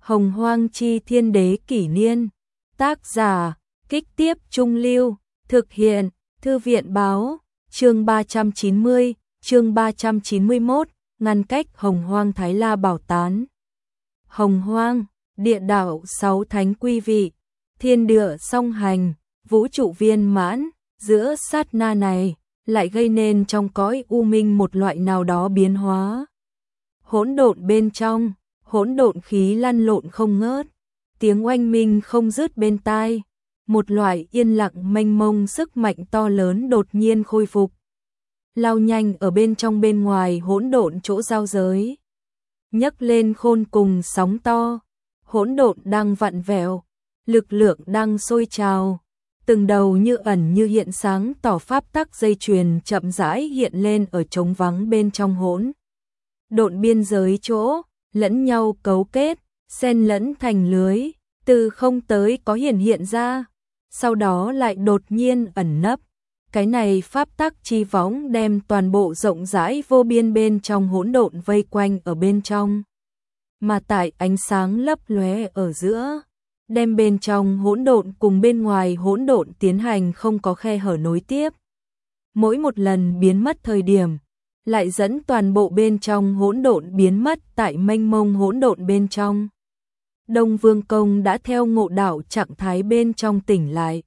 Hồng Hoang chi thiên đế kỷ niên. Tác giả, Kích Tiếp Trung Lưu. Thực hiện, Thư viện báo. Chương 390, chương 391, ngăn cách Hồng Hoang Thái La Bảo Tán. Hồng Hoang, địa đạo 6 thánh quy vị, thiên địa song hành, vũ trụ viên mãn, giữa sát na này, lại gây nên trong cõi u minh một loại nào đó biến hóa. Hỗn độn bên trong, hỗn độn khí lăn lộn không ngớt, tiếng oanh minh không dứt bên tai, một loại yên lặng mênh mông sức mạnh to lớn đột nhiên khôi phục. Lao nhanh ở bên trong bên ngoài hỗn độn chỗ giao giới, nhấc lên khôn cùng sóng to, hỗn độn đang vặn vẹo, lực lượng đang sôi trào, từng đầu như ẩn như hiện sáng tỏ pháp tắc dây chuyền chậm rãi hiện lên ở trống vắng bên trong hỗn độn biên giới chỗ, lẫn nhau cấu kết, xen lẫn thành lưới, từ không tới có hiện ra, sau đó lại đột nhiên ẩn nấp. Cái này pháp tắc chi võng đem toàn bộ rộng rãi vô biên bên trong hỗn độn vây quanh ở bên trong. Mà tại ánh sáng lấp lóe ở giữa, đem bên trong hỗn độn cùng bên ngoài hỗn độn tiến hành không có khe hở nối tiếp. Mỗi một lần biến mất thời điểm, lại dẫn toàn bộ bên trong hỗn độn biến mất tại mênh mông hỗn độn bên trong. Đông Vương Công đã theo ngộ đạo trạng thái bên trong tỉnh lại,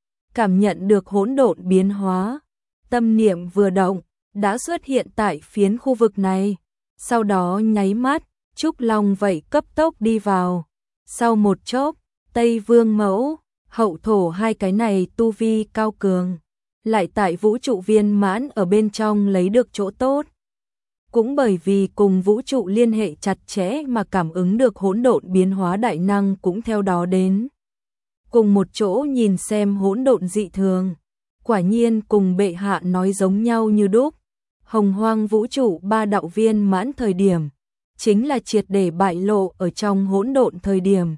cảm nhận được hỗn độn biến hóa, tâm niệm vừa động, đã xuất hiện tại phiến khu vực này, sau đó nháy mắt, Trúc Long vậy cấp tốc đi vào. Sau một chốc, Tây Vương Mẫu, Hậu Thổ hai cái này tu vi cao cường, lại tại vũ trụ viên mãn ở bên trong lấy được chỗ tốt. Cũng bởi vì cùng vũ trụ liên hệ chặt chẽ mà cảm ứng được hỗn độn biến hóa đại năng cũng theo đó đến. Cùng một chỗ nhìn xem hỗn độn dị thường, quả nhiên cùng bệ hạ nói giống nhau như đúc. Hồng Hoang vũ trụ ba đạo viên mãn thời điểm, chính là triệt để bại lộ ở trong hỗn độn thời điểm.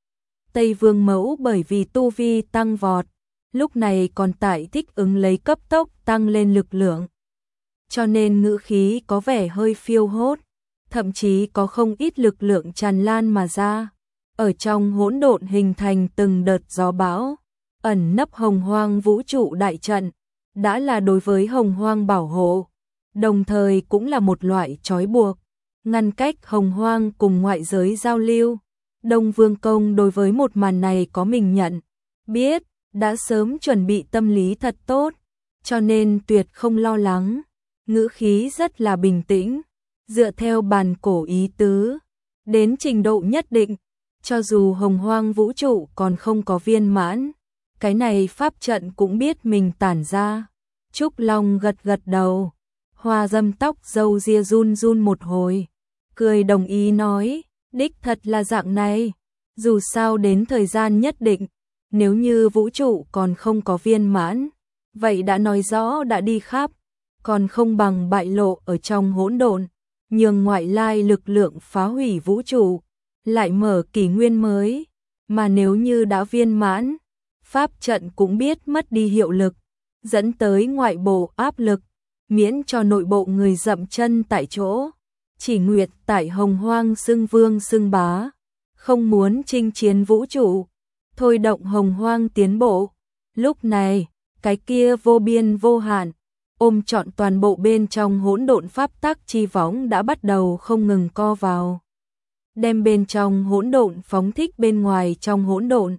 Tây Vương Mẫu bởi vì tu vi tăng vọt, lúc này còn tại thích ứng lấy cấp tốc tăng lên lực lượng. Cho nên ngữ khí có vẻ hơi phiêu hốt, thậm chí có không ít lực lượng tràn lan mà ra. Ở trong hỗn độn hình thành từng đợt gió bão, ẩn nấp Hồng Hoang vũ trụ đại trận, đã là đối với Hồng Hoang bảo hộ, đồng thời cũng là một loại trói buộc, ngăn cách Hồng Hoang cùng ngoại giới giao lưu. Đông Vương Công đối với một màn này có mình nhận, biết, đã sớm chuẩn bị tâm lý thật tốt, cho nên tuyệt không lo lắng, ngữ khí rất là bình tĩnh, dựa theo bàn cổ ý tứ, đến trình độ nhất định. Cho dù Hồng Hoang vũ trụ còn không có viên mãn, cái này pháp trận cũng biết mình tản ra. Trúc Long gật gật đầu, Hoa Dâm tóc râu ria run run một hồi, cười đồng ý nói, đích thật là dạng này, dù sao đến thời gian nhất định, nếu như vũ trụ còn không có viên mãn, vậy đã nói rõ đã đi khắp, còn không bằng bại lộ ở trong hỗn độn, nhường ngoại lai lực lượng phá hủy vũ trụ, lại mở kỷ nguyên mới, mà nếu như đã viên mãn, pháp trận cũng biết mất đi hiệu lực, dẫn tới ngoại bộ áp lực, miễn cho nội bộ người dậm chân tại chỗ, chỉ nguyện tại Hồng Hoang xưng vương xưng bá, không muốn chinh chiến vũ trụ, thôi động Hồng Hoang tiến bộ. Lúc này, cái kia vô biên vô hạn, ôm trọn toàn bộ bên trong hỗn độn pháp tắc chi võng đã bắt đầu không ngừng co vào, đem bên trong hỗn độn phóng thích bên ngoài trong hỗn độn,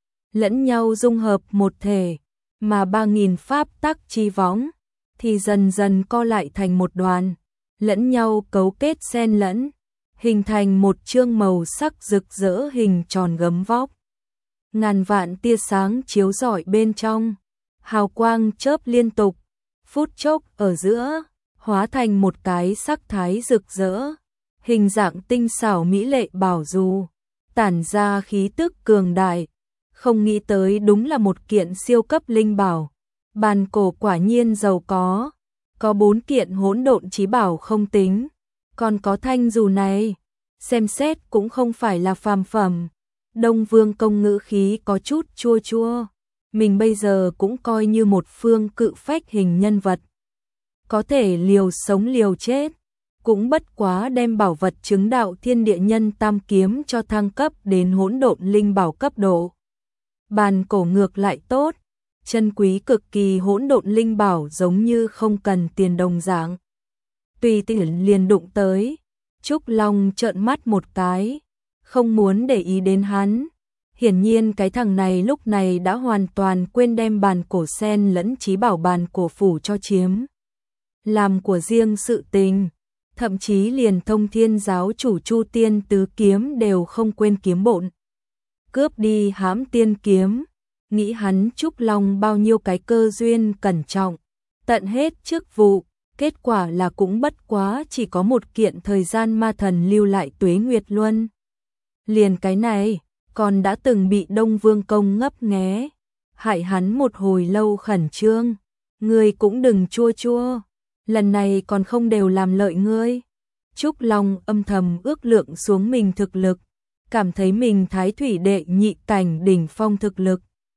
lẫn nhau dung hợp một thể, mà 3000 pháp tắc chi võng thì dần dần co lại thành một đoàn, lẫn nhau cấu kết xen lẫn, hình thành một chương màu sắc rực rỡ hình tròn gấm vóc. Ngàn vạn tia sáng chiếu rọi bên trong, hào quang chớp liên tục, phút chốc ở giữa, hóa thành một cái sắc thái rực rỡ, hình dạng tinh xảo mỹ lệ bảo dù, tản ra khí tức cường đại, không nghĩ tới đúng là một kiện siêu cấp linh bảo. Bàn cổ quả nhiên giàu có 4 kiện hỗn độn chí bảo không tính, còn có thanh dù này, xem xét cũng không phải là phàm phẩm. Đông Vương Công ngữ khí có chút chua chua, mình bây giờ cũng coi như một phương cự phách hình nhân vật, có thể liều sống liều chết, cũng bất quá đem bảo vật chứng đạo thiên địa nhân tam kiếm cho thăng cấp đến hỗn độn linh bảo cấp độ. Bàn cổ ngược lại tốt, chân quý cực kỳ hỗn độn linh bảo giống như không cần tiền đồng dạng. Tùy tiện liền đụng tới, Trúc Long trợn mắt một cái, không muốn để ý đến hắn. Hiển nhiên cái thằng này lúc này đã hoàn toàn quên đem bàn cổ sen lẫn trí bảo bàn cổ phủ cho chiếm làm của riêng sự tình, thậm chí liền Thông Thiên giáo chủ Chu Tiên tứ kiếm đều không quên kiếm bộn. Cướp đi hãm tiên kiếm, nghĩ hắn Trúc Long bao nhiêu cái cơ duyên cẩn trọng, tận hết chức vụ, kết quả là cũng bất quá chỉ có một kiện thời gian ma thần lưu lại tuế nguyệt luân. Liền cái này, còn đã từng bị Đông Vương Công ngấp nghé, hại hắn một hồi lâu khẩn trương, ngươi cũng đừng chua chua, lần này còn không đều làm lợi ngươi. Trúc Long âm thầm ước lượng xuống mình thực lực, cảm thấy mình thái thủy đệ nhị cảnh đỉnh phong thực lực.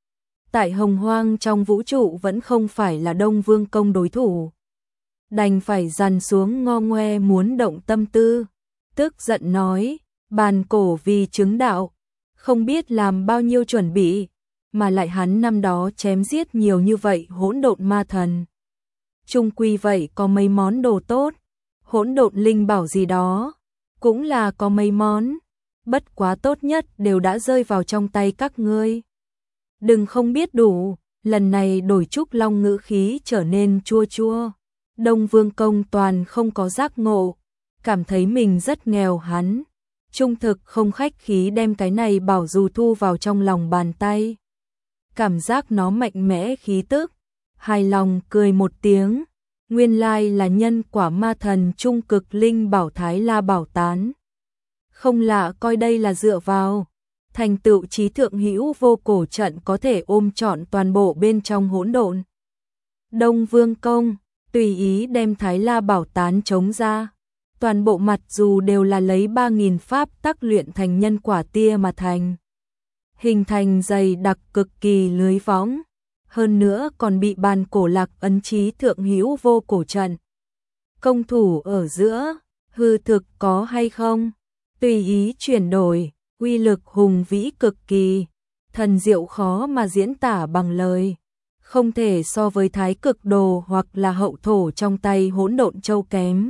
Tại Hồng Hoang trong vũ trụ vẫn không phải là Đông Vương Công đối thủ. Đành phải dằn xuống ngo ngoe muốn động tâm tư, tức giận nói, bàn cổ vì chứng đạo, không biết làm bao nhiêu chuẩn bị, mà lại hắn năm đó chém giết nhiều như vậy hỗn độn ma thần. Chung quy vậy có mấy món đồ tốt, hỗn độn linh bảo gì đó, cũng là có mấy món, bất quá tốt nhất đều đã rơi vào trong tay các ngươi. Đừng không biết đủ, lần này đổi Trúc Long ngữ khí trở nên chua chua. Đông Vương Công toàn không có giác ngộ, cảm thấy mình rất nghèo hắn, trung thực không khách khí đem cái này bảo dù thu vào trong lòng bàn tay. Cảm giác nó mạnh mẽ khí tức, hài lòng cười một tiếng, nguyên lai là nhân quả ma thần trung cực linh bảo Thái La Bảo Tán. Không lạ coi đây là dựa vào thành tựu trí thượng hữu vô cổ trận có thể ôm trọn toàn bộ bên trong hỗn độn. Đông Vương Công tùy ý đem Thái La Bảo Tán chống ra, toàn bộ mặt dù đều là lấy 3.000 pháp tắc luyện thành nhân quả tia mà thành, hình thành dày đặc cực kỳ lưới võng, hơn nữa còn bị bàn cổ lạc ấn trí thượng hữu vô cổ trận. Công thủ ở giữa, hư thực có hay không, tùy ý chuyển đổi, uy lực hùng vĩ cực kỳ, thần diệu khó mà diễn tả bằng lời. Không thể so với thái cực đồ hoặc là hậu thổ trong tay hỗn độn châu kém.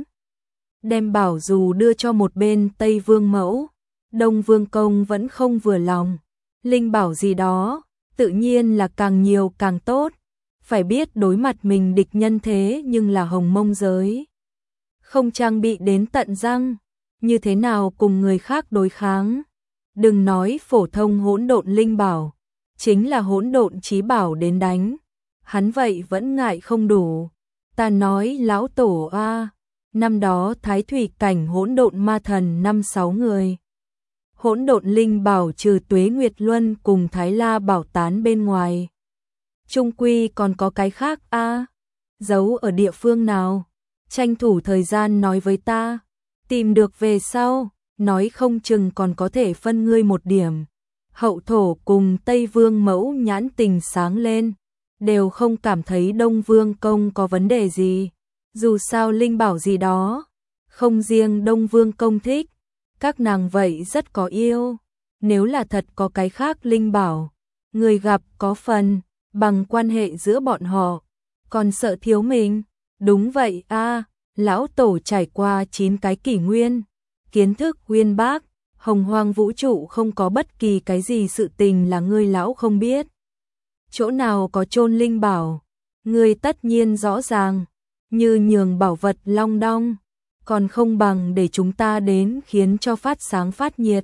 Đem bảo dù đưa cho một bên Tây Vương Mẫu, Đông Vương Công vẫn không vừa lòng. Linh bảo gì đó, tự nhiên là càng nhiều càng tốt. Phải biết đối mặt mình địch nhân thế nhưng là hồng mông giới. Không trang bị đến tận răng, như thế nào cùng người khác đối kháng. Đừng nói phổ thông hỗn độn linh bảo, chính là hỗn độn chí bảo đến đánh. Hắn vậy vẫn ngại không đủ. Ta nói lão tổ a, năm đó thái thủy cảnh hỗn độn ma thần 5-6 người. Hỗn độn linh bảo trừ Tuế Nguyệt Luân cùng Thái La Bảo Tán bên ngoài. Trung quy còn có cái khác a, giấu ở địa phương nào? Tranh thủ thời gian nói với ta, tìm được về sau, nói không chừng còn có thể phân ngươi một điểm. Hậu thổ cùng Tây Vương Mẫu nhãn tình sáng lên, đều không cảm thấy Đông Vương Công có vấn đề gì. Dù sao linh bảo gì đó, không riêng Đông Vương Công thích, các nàng vậy rất có yêu. Nếu là thật có cái khác linh bảo, người gặp có phần, bằng quan hệ giữa bọn họ, còn sợ thiếu mình. Đúng vậy a, lão tổ trải qua 9 cái kỷ nguyên, kiến thức uyên bác, hồng hoang vũ trụ không có bất kỳ cái gì sự tình là ngươi lão không biết. Chỗ nào có chôn linh bảo, ngươi tất nhiên rõ ràng, như nhường bảo vật long đong, còn không bằng để chúng ta đến khiến cho phát sáng phát nhiệt.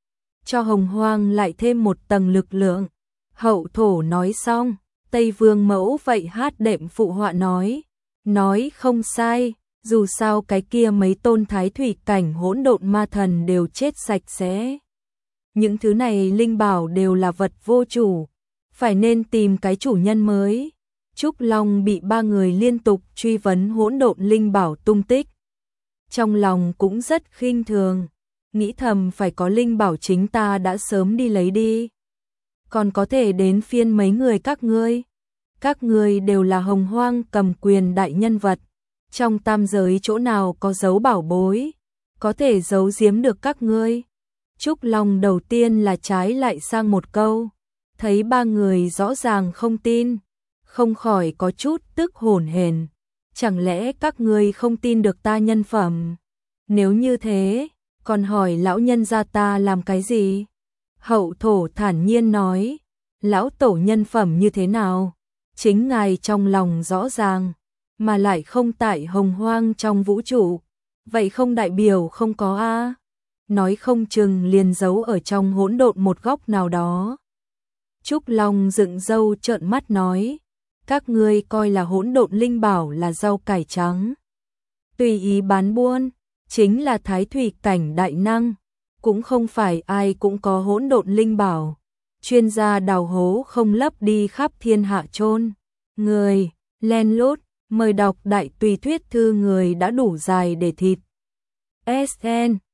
Cho hồng hoang lại thêm một tầng lực lượng. Hậu thổ nói xong, Tây Vương Mẫu vậy hát đệm phụ họa nói không sai, dù sao cái kia mấy tôn thái thủy cảnh hỗn độn ma thần đều chết sạch sẽ. Những thứ này linh bảo đều là vật vô chủ, phải nên tìm cái chủ nhân mới. Trúc Long bị 3 người liên tục truy vấn hỗn độn linh bảo tung tích. Trong lòng cũng rất khinh thường, nghĩ thầm phải có linh bảo chính ta đã sớm đi lấy đi. Còn có thể đến phiên mấy người các ngươi. Các ngươi đều là hồng hoang cầm quyền đại nhân vật, Trong tam giới chỗ nào có giấu bảo bối, có thể giấu giếm được các ngươi. Trúc Long đầu tiên là trái lại sang một câu, thấy ba người rõ ràng không tin, không khỏi có chút tức hổn hển. Chẳng lẽ các ngươi không tin được ta nhân phẩm? Nếu như thế, còn hỏi lão nhân gia ta làm cái gì? Hậu thổ thản nhiên nói, lão tổ nhân phẩm như thế nào? Chính ngài trong lòng rõ ràng, mà lại không tại hồng hoang trong vũ trụ. Vậy không đại biểu không có a? Nói không chừng liền giấu ở trong hỗn độn một góc nào đó. Trúc Long dựng râu trợn mắt nói, các ngươi coi là hỗn độn linh bảo là rau cải trắng. Tùy ý bán buôn, chính là thái thủy cảnh đại năng, cũng không phải ai cũng có hỗn độn linh bảo. Chuyên gia đào hố không lấp đi khắp thiên hạ chôn người, len lút, mời đọc đại tùy thuyết thư người đã đủ dài để thịt. SN